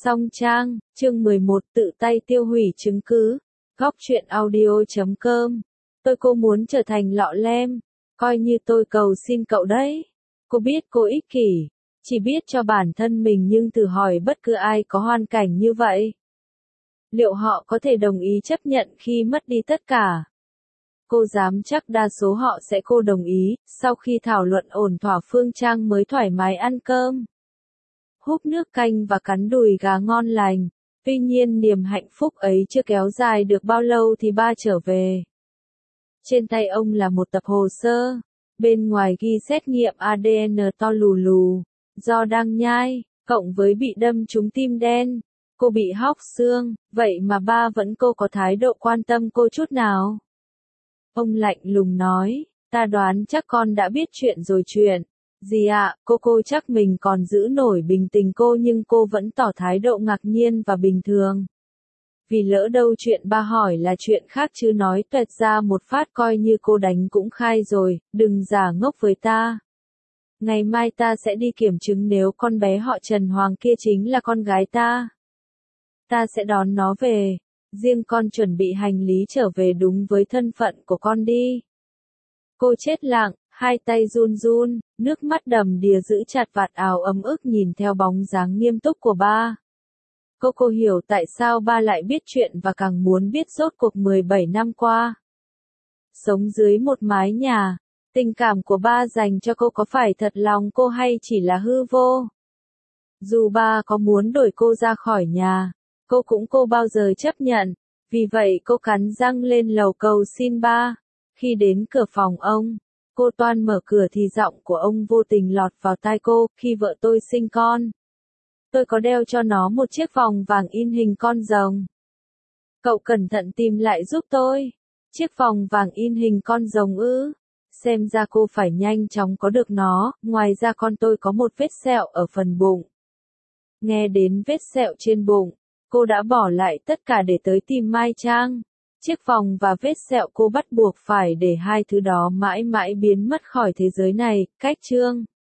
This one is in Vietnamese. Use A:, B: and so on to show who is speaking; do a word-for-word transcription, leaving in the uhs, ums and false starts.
A: Song Trang, chương mười một tự tay tiêu hủy chứng cứ. Góc truyện audio chấm com. Tôi cô muốn trở thành lọ lem, coi như tôi cầu xin cậu đấy. Cô biết cô ích kỷ, chỉ biết cho bản thân mình nhưng thử hỏi bất cứ ai có hoàn cảnh như vậy. Liệu họ có thể đồng ý chấp nhận khi mất đi tất cả? Cô dám chắc đa số họ sẽ cô đồng ý, sau khi thảo luận ổn thỏa Phương Trang mới thoải mái ăn cơm. Húp nước canh và cắn đùi gà ngon lành. Tuy nhiên niềm hạnh phúc ấy chưa kéo dài được bao lâu thì ba trở về. Trên tay ông là một tập hồ sơ, bên ngoài ghi xét nghiệm a đê en to lù lù, do đang nhai, cộng với bị đâm trúng tim đen, cô bị hóc xương, vậy mà ba vẫn cô có thái độ quan tâm cô chút nào. Ông lạnh lùng nói, ta đoán chắc con đã biết chuyện rồi. Chuyện gì ạ? À, cô cô chắc mình còn giữ nổi bình tĩnh cô nhưng cô vẫn tỏ thái độ ngạc nhiên và bình thường. Vì lỡ đâu chuyện ba hỏi là chuyện khác chứ nói tuẹt ra một phát coi như cô đánh cũng khai rồi, đừng giả ngốc với ta. Ngày mai ta sẽ đi kiểm chứng nếu con bé họ Trần Hoàng kia chính là con gái ta. Ta sẽ đón nó về, riêng con chuẩn bị hành lý trở về đúng với thân phận của con đi. Cô chết lặng. Hai tay run run, nước mắt đầm đìa giữ chặt vạt áo ấm ức nhìn theo bóng dáng nghiêm túc của ba. Cô cô hiểu tại sao ba lại biết chuyện và càng muốn biết rốt cuộc mười bảy năm qua. Sống dưới một mái nhà, tình cảm của ba dành cho cô có phải thật lòng cô hay chỉ là hư vô? Dù ba có muốn đuổi cô ra khỏi nhà, cô cũng cô bao giờ chấp nhận, vì vậy cô cắn răng lên lầu cầu xin ba. Khi đến cửa phòng ông, cô toan mở cửa thì giọng của ông vô tình lọt vào tai cô, khi vợ tôi sinh con. Tôi có đeo cho nó một chiếc vòng vàng in hình con rồng. Cậu cẩn thận tìm lại giúp tôi. Chiếc vòng vàng in hình con rồng ư? Xem ra cô phải nhanh chóng có được nó, ngoài ra con tôi có một vết sẹo ở phần bụng. Nghe đến vết sẹo trên bụng, cô đã bỏ lại tất cả để tới tìm Mai Trang. Chiếc vòng và vết sẹo cô bắt buộc phải để hai thứ đó mãi mãi biến mất khỏi thế giới này. Cách chương